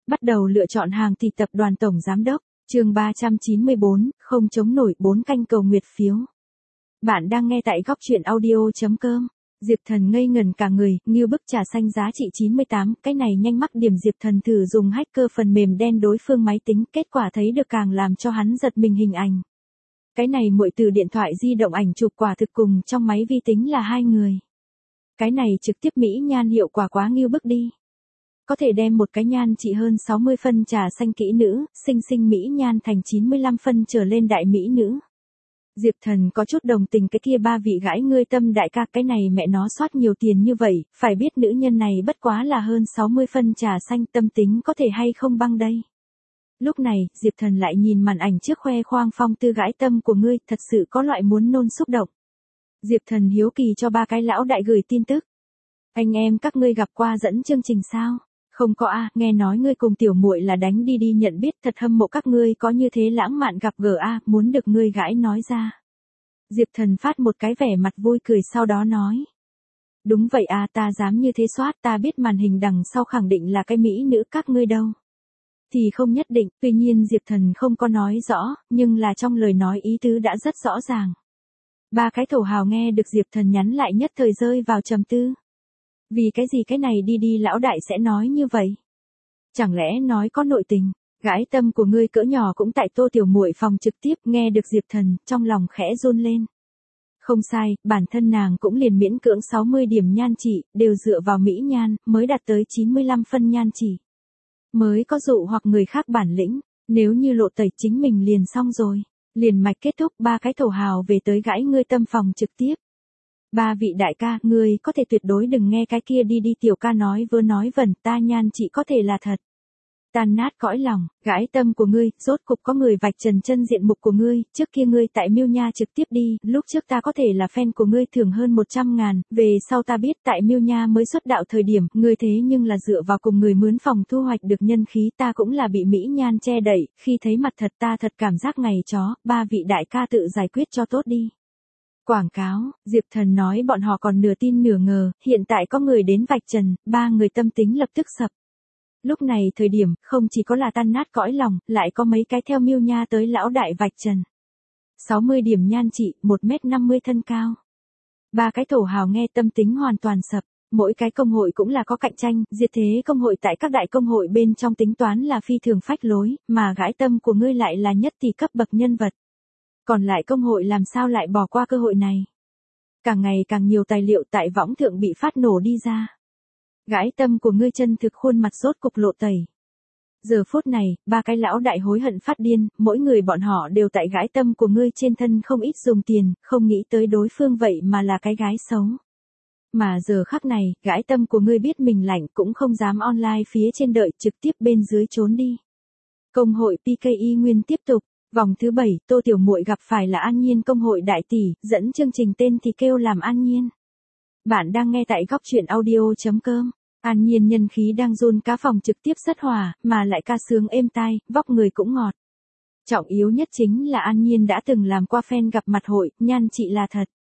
Bắt đầu lựa chọn hàng thì tập đoàn tổng giám đốc, chương 394, không chống nổi 4 canh cầu nguyệt phiếu. Bạn đang nghe tại góc truyện audio.com. Diệp Thần ngây ngẩn cả người, như bức trà xanh giá trị 98, cái này nhanh mắc điểm. Diệp Thần thử dùng hacker phần mềm đen đối phương máy tính, kết quả thấy được càng làm cho hắn giật mình hình ảnh. Cái này muội từ điện thoại di động ảnh chụp quả thực cùng trong máy vi tính là hai người. Cái này trực tiếp mỹ nhan hiệu quả quá nghiêu bức đi. Có thể đem một cái nhan trị hơn 60 phân trà xanh kỹ nữ, xinh mỹ nhan thành 95 phân trở lên đại mỹ nữ. Diệp Thần có chút đồng tình cái kia ba vị gãi ngươi tâm đại ca, cái này mẹ nó soát nhiều tiền như vậy, phải biết nữ nhân này bất quá là hơn 60 phân trà xanh, tâm tính có thể hay không băng đây. Lúc này, Diệp Thần lại nhìn màn ảnh trước khoe khoang phong tư gãi tâm của ngươi, thật sự có loại muốn nôn xúc động. Diệp Thần hiếu kỳ cho ba cái lão đại gửi tin tức. Anh em các ngươi gặp qua dẫn chương trình sao? Không có a, nghe nói ngươi cùng tiểu muội là đánh đi nhận biết, thật hâm mộ các ngươi có như thế lãng mạn gặp gỡ a, muốn được ngươi gãi nói ra. Diệp Thần phát một cái vẻ mặt vui cười sau đó nói. Đúng vậy a, ta dám như thế soát, ta biết màn hình đằng sau khẳng định là cái mỹ nữ, các ngươi đâu. Thì không nhất định, tuy nhiên Diệp Thần không có nói rõ, nhưng là trong lời nói ý tứ đã rất rõ ràng. Ba cái thổ hào nghe được Diệp Thần nhắn lại nhất thời rơi vào trầm tư. Vì cái gì cái này đi lão đại sẽ nói như vậy? Chẳng lẽ nói có nội tình? Gái tâm của ngươi cỡ nhỏ cũng tại Tô tiểu muội phòng trực tiếp, nghe được Diệp Thần, trong lòng khẽ run lên. Không sai, bản thân nàng cũng liền miễn cưỡng 60 điểm nhan chỉ, đều dựa vào mỹ nhan, mới đạt tới 95 phân nhan chỉ. Mới có dụ hoặc người khác bản lĩnh, nếu như lộ tẩy chính mình liền xong rồi. Liền mạch kết thúc, ba cái thổ hào về tới gãi ngươi tâm phòng trực tiếp. Ba vị đại ca, ngươi có thể tuyệt đối đừng nghe cái kia đi tiểu ca nói vớ nói vẩn, ta nhan chỉ có thể là thật. Tan nát cõi lòng, gãi tâm của ngươi, rốt cục có người vạch trần chân diện mục của ngươi, trước kia ngươi tại Miêu Nha trực tiếp đi, lúc trước ta có thể là fan của ngươi thưởng hơn 100.000, về sau ta biết tại Miêu Nha mới xuất đạo thời điểm, ngươi thế nhưng là dựa vào cùng người mướn phòng thu hoạch được nhân khí, ta cũng là bị mỹ nhan che đậy, khi thấy mặt thật ta thật cảm giác ngày chó, ba vị đại ca tự giải quyết cho tốt đi. Quảng cáo, Diệp Thần nói bọn họ còn nửa tin nửa ngờ, hiện tại có người đến vạch trần, ba người tâm tính lập tức sập. Lúc này thời điểm, không chỉ có là tan nát cõi lòng, lại có mấy cái theo Miêu Nha tới lão đại vạch trần. 60 điểm nhan trị, 1m50 thân cao. Ba cái thổ hào nghe tâm tính hoàn toàn sập, mỗi cái công hội cũng là có cạnh tranh, diệt thế công hội tại các đại công hội bên trong tính toán là phi thường phách lối, mà gãi tâm của ngươi lại là nhất tỷ cấp bậc nhân vật. Còn lại công hội làm sao lại bỏ qua cơ hội này? Càng ngày càng nhiều tài liệu tại võng thượng bị phát nổ đi ra. Gãi tâm của ngươi chân thực khuôn mặt rốt cục lộ tẩy. Giờ phút này, ba cái lão đại hối hận phát điên, mỗi người bọn họ đều tại gãi tâm của ngươi trên thân không ít dùng tiền, không nghĩ tới đối phương vậy mà là cái gái xấu. Mà giờ khắc này, gãi tâm của ngươi biết mình lạnh cũng không dám online phía trên đợi, trực tiếp bên dưới trốn đi. Công hội PKI Nguyên tiếp tục. Vòng thứ 7, Tô tiểu muội gặp phải là An Nhiên công hội đại tỷ, dẫn chương trình tên thì kêu làm An Nhiên. Bạn đang nghe tại góc truyện audio.com. An Nhiên nhân khí đang run cá phòng trực tiếp rất hòa, mà lại ca sướng êm tai, vóc người cũng ngọt. Trọng yếu nhất chính là An Nhiên đã từng làm qua fan gặp mặt hội, nhan chị là thật.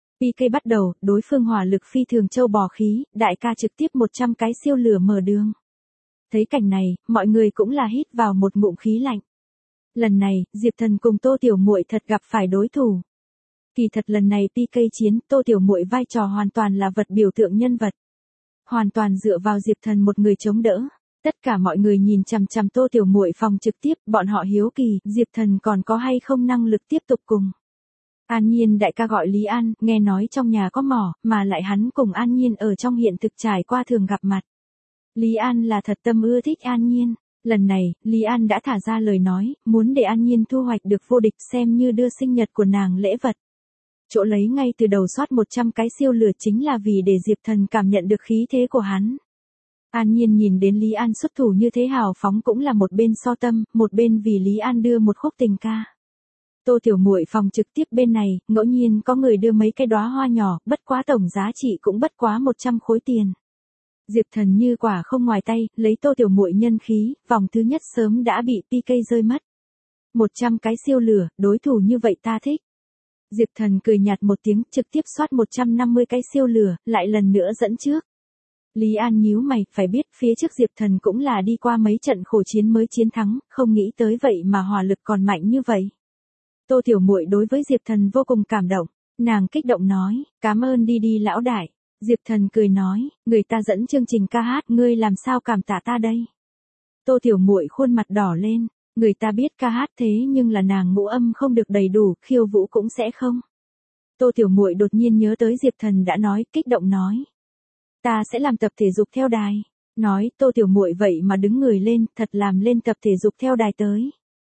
PK bắt đầu, đối phương hỏa lực phi thường châu bò khí, đại ca trực tiếp 100 cái siêu lửa mở đường. Thấy cảnh này, mọi người cũng là hít vào một ngụm khí lạnh. Lần này, Diệp Thần cùng Tô tiểu muội thật gặp phải đối thủ. Kỳ thật lần này PK chiến, Tô tiểu muội vai trò hoàn toàn là vật biểu tượng nhân vật. Hoàn toàn dựa vào Diệp Thần một người chống đỡ. Tất cả mọi người nhìn chằm chằm Tô tiểu muội phòng trực tiếp, bọn họ hiếu kỳ, Diệp Thần còn có hay không năng lực tiếp tục cùng. An Nhiên đại ca gọi Lý An, nghe nói trong nhà có mỏ, mà lại hắn cùng An Nhiên ở trong hiện thực trải qua thường gặp mặt. Lý An là thật tâm ưa thích An Nhiên. Lần này, Lý An đã thả ra lời nói, muốn để An Nhiên thu hoạch được vô địch xem như đưa sinh nhật của nàng lễ vật. Chỗ lấy ngay từ đầu soát 100 cái siêu lửa chính là vì để Diệp Thần cảm nhận được khí thế của hắn. An Nhiên nhìn đến Lý An xuất thủ như thế hào phóng cũng là một bên so tâm, một bên vì Lý An đưa một khúc tình ca. Tô tiểu muội phòng trực tiếp bên này, ngẫu nhiên có người đưa mấy cái đóa hoa nhỏ, bất quá tổng giá trị cũng bất quá 100 khối tiền. Diệp Thần như quả không ngoài tay, lấy Tô tiểu muội nhân khí, vòng thứ nhất sớm đã bị PK rơi mất. 100 cái siêu lửa, đối thủ như vậy ta thích. Diệp Thần cười nhạt một tiếng, trực tiếp soát 150 cái siêu lửa, lại lần nữa dẫn trước. Lý An nhíu mày, phải biết phía trước Diệp Thần cũng là đi qua mấy trận khổ chiến mới chiến thắng, không nghĩ tới vậy mà hỏa lực còn mạnh như vậy. Tô Tiểu Muội đối với Diệp Thần vô cùng cảm động, nàng kích động nói, cảm ơn đi đi lão đại. Diệp Thần cười nói, người ta dẫn chương trình ca hát, ngươi làm sao cảm tạ ta đây? Tô Tiểu Muội khuôn mặt đỏ lên, người ta biết ca hát thế nhưng là nàng ngũ âm không được đầy đủ, khiêu vũ cũng sẽ không. Tô Tiểu Muội đột nhiên nhớ tới Diệp Thần đã nói, kích động nói, ta sẽ làm tập thể dục theo đài. Nói, Tô Tiểu Muội vậy mà đứng người lên, thật làm lên tập thể dục theo đài tới.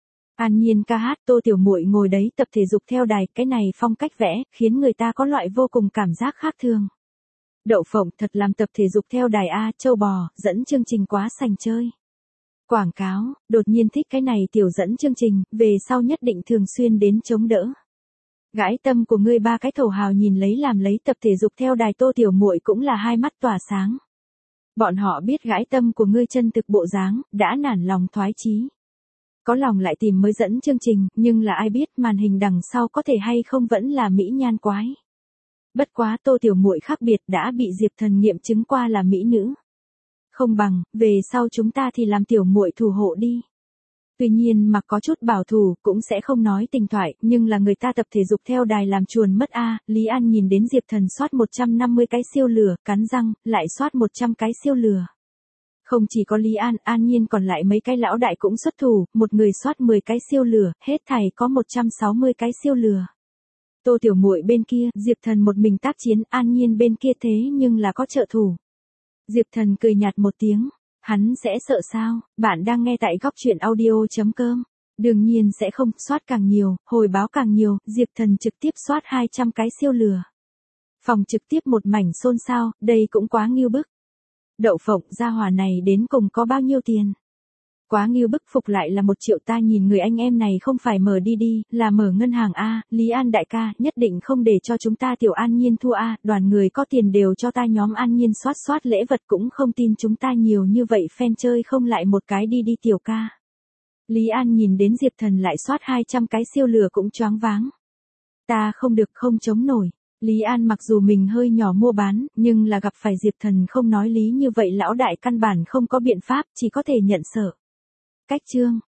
An Nhiên ca hát, Tô Tiểu Muội ngồi đấy tập thể dục theo đài, cái này phong cách vẽ, khiến người ta có loại vô cùng cảm giác khác thường. Đậu phộng, thật làm tập thể dục theo đài A, châu bò, dẫn chương trình quá sành chơi. Quảng cáo, đột nhiên thích cái này tiểu dẫn chương trình, về sau nhất định thường xuyên đến chống đỡ. Gãi tâm của ngươi ba cái thổ hào nhìn lấy làm lấy tập thể dục theo đài, Tô Tiểu Muội cũng là hai mắt tỏa sáng. Bọn họ biết gãi tâm của ngươi chân thực bộ dáng, đã nản lòng thoái chí. Có lòng lại tìm mới dẫn chương trình, nhưng là ai biết màn hình đằng sau có thể hay không vẫn là mỹ nhan quái. Bất quá Tô Tiểu Muội khác biệt, đã bị Diệp Thần nghiệm chứng qua là mỹ nữ. Không bằng, về sau chúng ta thì làm Tiểu Muội thủ hộ đi. Tuy nhiên mà có chút bảo thủ, cũng sẽ không nói tình thoại, nhưng là người ta tập thể dục theo đài làm chuồn mất a. Lý An nhìn đến Diệp Thần soát 150 cái siêu lửa, cắn răng, lại soát 100 cái siêu lửa. Không chỉ có Lý An, An Nhiên còn lại mấy cái lão đại cũng xuất thủ, một người soát 10 cái siêu lửa, hết thảy có 160 cái siêu lửa. Tô Tiểu Muội bên kia, Diệp Thần một mình tác chiến, An Nhiên bên kia thế nhưng là có trợ thủ. Diệp Thần cười nhạt một tiếng, hắn sẽ sợ sao? Bạn đang nghe tại góc truyện audio.com. Đương nhiên sẽ không, soát càng nhiều, hồi báo càng nhiều, Diệp Thần trực tiếp soát 200 cái siêu lửa. Phòng trực tiếp một mảnh xôn xao, đây cũng quá nghiêu bức. Đậu phộng, gia hỏa này đến cùng có bao nhiêu tiền? Quá nghiêu bức, phục lại là 1 triệu, ta nhìn người anh em này không phải mở đi, là mở ngân hàng A. Lý An đại ca, nhất định không để cho chúng ta Tiểu An Nhiên thua A, đoàn người có tiền đều cho ta nhóm An Nhiên soát lễ vật, cũng không tin chúng ta nhiều như vậy fan chơi không lại một cái đi tiểu ca. Lý An nhìn đến Diệp Thần lại soát 200 cái siêu lửa cũng choáng váng. Ta không được, không chống nổi. Lý An mặc dù mình hơi nhỏ mua bán, nhưng là gặp phải Diệp Thần không nói lý như vậy lão đại căn bản không có biện pháp, chỉ có thể nhận sợ. Cách chương